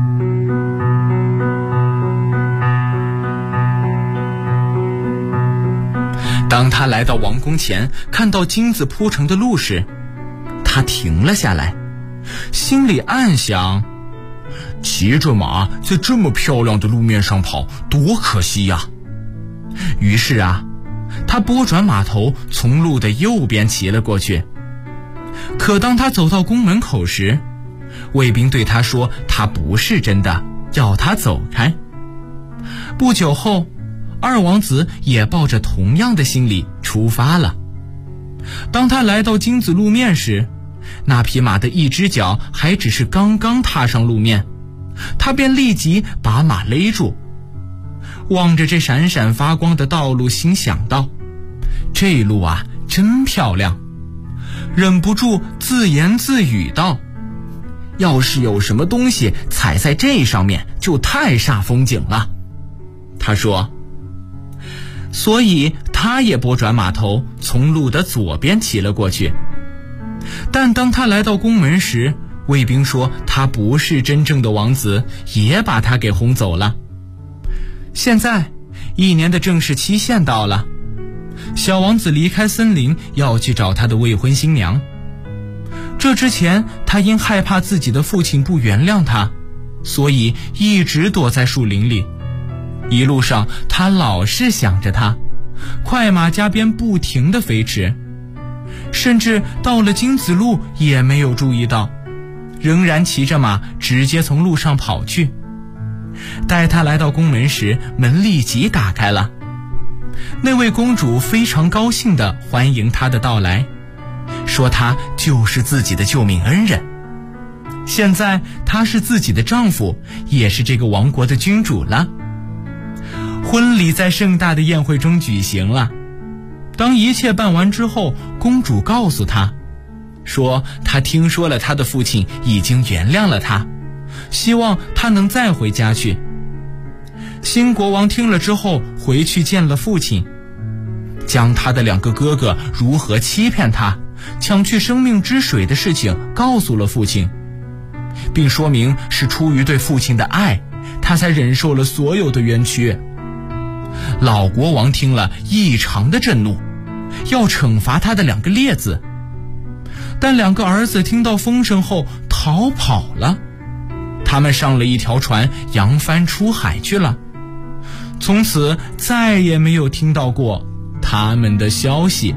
当他来到王宫前，看到金子铺成的路时，他停了下来，心里暗想，骑着马在这么漂亮的路面上跑，多可惜呀。于是他拨转马头，从路的右边骑了过去。可当他走到宫门口时，卫兵对他说他不是真的，要他走开。不久后，二王子也抱着同样的心理出发了。当他来到金子路面时，那匹马的一只脚还只是刚刚踏上路面，他便立即把马勒住，望着这闪闪发光的道路，心想道，这路真漂亮，忍不住自言自语道，要是有什么东西踩在这上面，就太煞风景了。他说，所以他也拨转马头，从路的左边骑了过去。但当他来到宫门时，卫兵说他不是真正的王子，也把他给轰走了。现在1年的正式期限到了，小王子离开森林，要去找他的未婚新娘。这之前，他因害怕自己的父亲不原谅他，所以一直躲在树林里。一路上，他老是想着他，快马加鞭不停地飞驰，甚至到了金子路也没有注意到，仍然骑着马直接从路上跑去。待他来到宫门时，门立即打开了。那位公主非常高兴地欢迎他的到来，说他就是自己的救命恩人。现在他是自己的丈夫，也是这个王国的君主了。婚礼在盛大的宴会中举行了。当一切办完之后，公主告诉他，说她听说了她的父亲已经原谅了她，希望她能再回家去。新国王听了之后，回去见了父亲，将他的2个哥哥如何欺骗他，抢去生命之水的事情告诉了父亲，并说明是出于对父亲的爱，他才忍受了所有的冤屈。老国王听了异常的震怒，要惩罚他的2个列子，但2个儿子听到风声后逃跑了，他们上了一条船，扬帆出海去了，从此再也没有听到过他们的消息。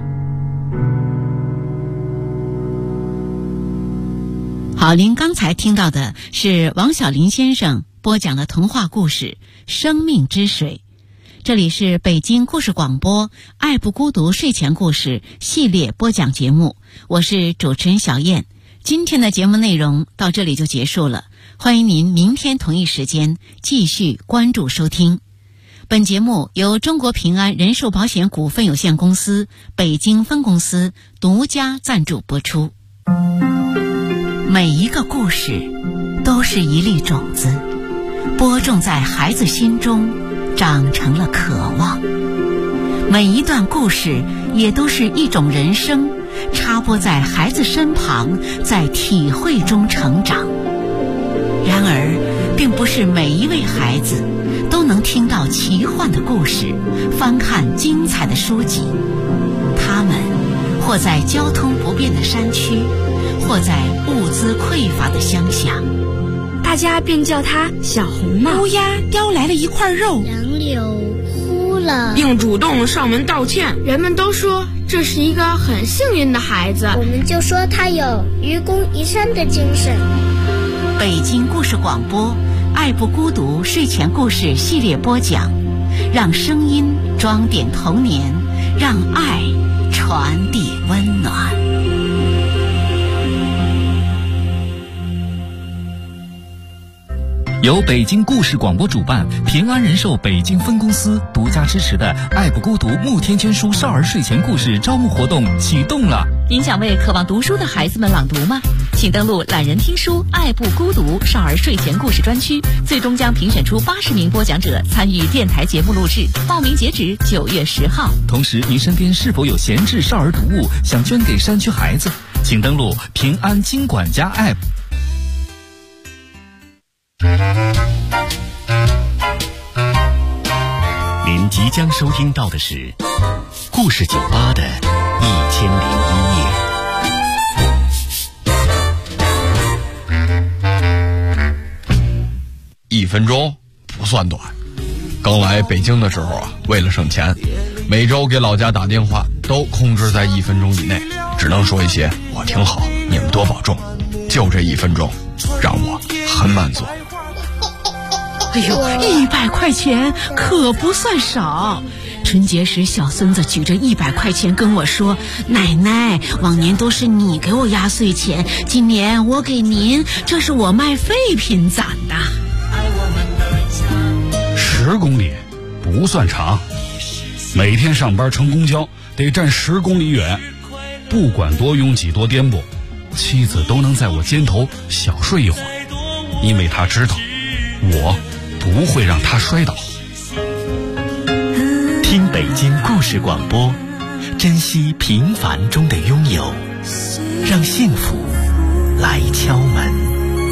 好，您刚才听到的是王小林先生播讲的童话故事《生命之水》。这里是北京故事广播爱不孤独睡前故事系列播讲节目，我是主持人小燕。今天的节目内容到这里就结束了，欢迎您明天同一时间继续关注收听。本节目由中国平安人寿保险股份有限公司北京分公司独家赞助播出。每一个故事都是一粒种子，播种在孩子心中，长成了渴望。每一段故事也都是一种人生，插播在孩子身旁，在体会中成长。然而并不是每一位孩子都能听到奇幻的故事，翻看精彩的书籍。他们或在交通不便的山区，或在物资匮乏的乡下， 大家便叫他小红帽。乌鸦叼来了一块肉， 杨柳哭了， 并主动上门道歉。 人们都说这是一个很幸运的孩子， 我们就说他有愚公移山的精神。 北京故事广播爱不孤独睡前故事系列播讲，让声音装点童年，让爱传递温暖。 由北京故事广播主办，平安人寿北京分公司独家支持的爱不孤独慕天娟书少儿睡前故事招募活动启动了。 您想为渴望读书的孩子们朗读吗？请登录懒人听书爱不孤独少儿睡前故事专区，最终将评选出80名播讲者参与电台节目录制，报名截止9月10号。 同时，您身边是否有闲置少儿读物想捐给山区孩子？请登录平安金管家 App。 您即将收听到的是故事酒吧的1001夜。 1分钟不算短。刚来北京的时候啊，为了省钱，每周给老家打电话都控制在1分钟以内，只能说一些我挺好，你们多保重。就这1分钟，让我很满足。 哎呦，100块钱可不算少。春节时，小孙子举着100块钱跟我说：“奶奶，往年都是你给我压岁钱，今年我给您，这是我卖废品攒的。 ”10公里不算长，每天上班乘公交得站10公里远，不管多拥挤多颠簸，妻子都能在我肩头小睡一会儿，因为她知道我不会让他摔倒。 听北京故事广播，珍惜平凡中的拥有，让幸福来敲门。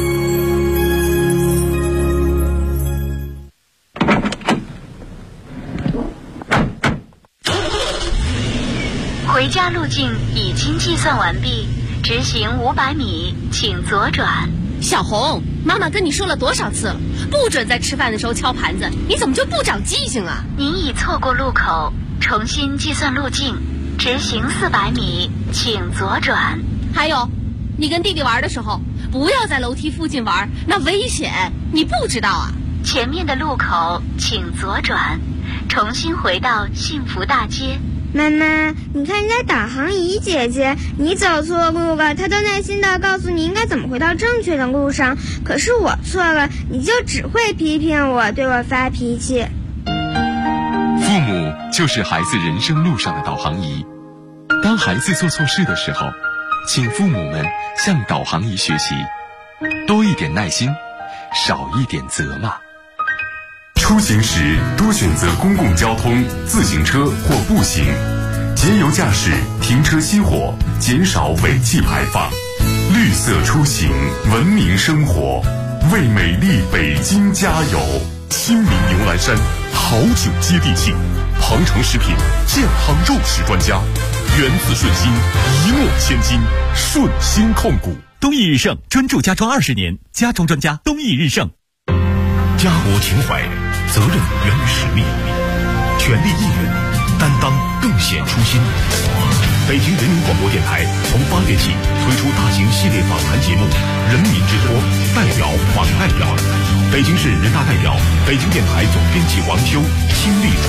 回家路径已经计算完毕，直行500米，请左转。 小红，妈妈跟你说了多少次了，不准在吃饭的时候敲盘子，你怎么就不长记性啊？ 您已错过路口，重新计算路径，直行400米，请左转。 还有，你跟弟弟玩的时候，不要在楼梯附近玩，那危险，你不知道啊？ 前面的路口请左转，重新回到幸福大街。 妈妈，你看人家导航仪姐姐，你走错路了，她都耐心地告诉你应该怎么回到正确的路上。可是我错了，你就只会批评我，对我发脾气。 父母就是孩子人生路上的导航仪。当孩子做错事的时候，请父母们向导航仪学习，多一点耐心，少一点责骂。 出行时多选择公共交通、自行车或步行，节油驾驶，停车熄火，减少尾气排放。绿色出行，文明生活，为美丽北京加油！亲民牛栏山，好酒接地气，鹏程食品健康肉食专家，原子顺心，一诺千金，顺心控股。 东益日盛专注家装20年，家装专家东益日盛。 家国情怀，责任源于使命，全力应援，担当更显初心。北京人民广播电台从8月起推出大型系列访谈节目《人民之托》，代表访代表。北京市人大代表、北京电台总编辑王秋亲历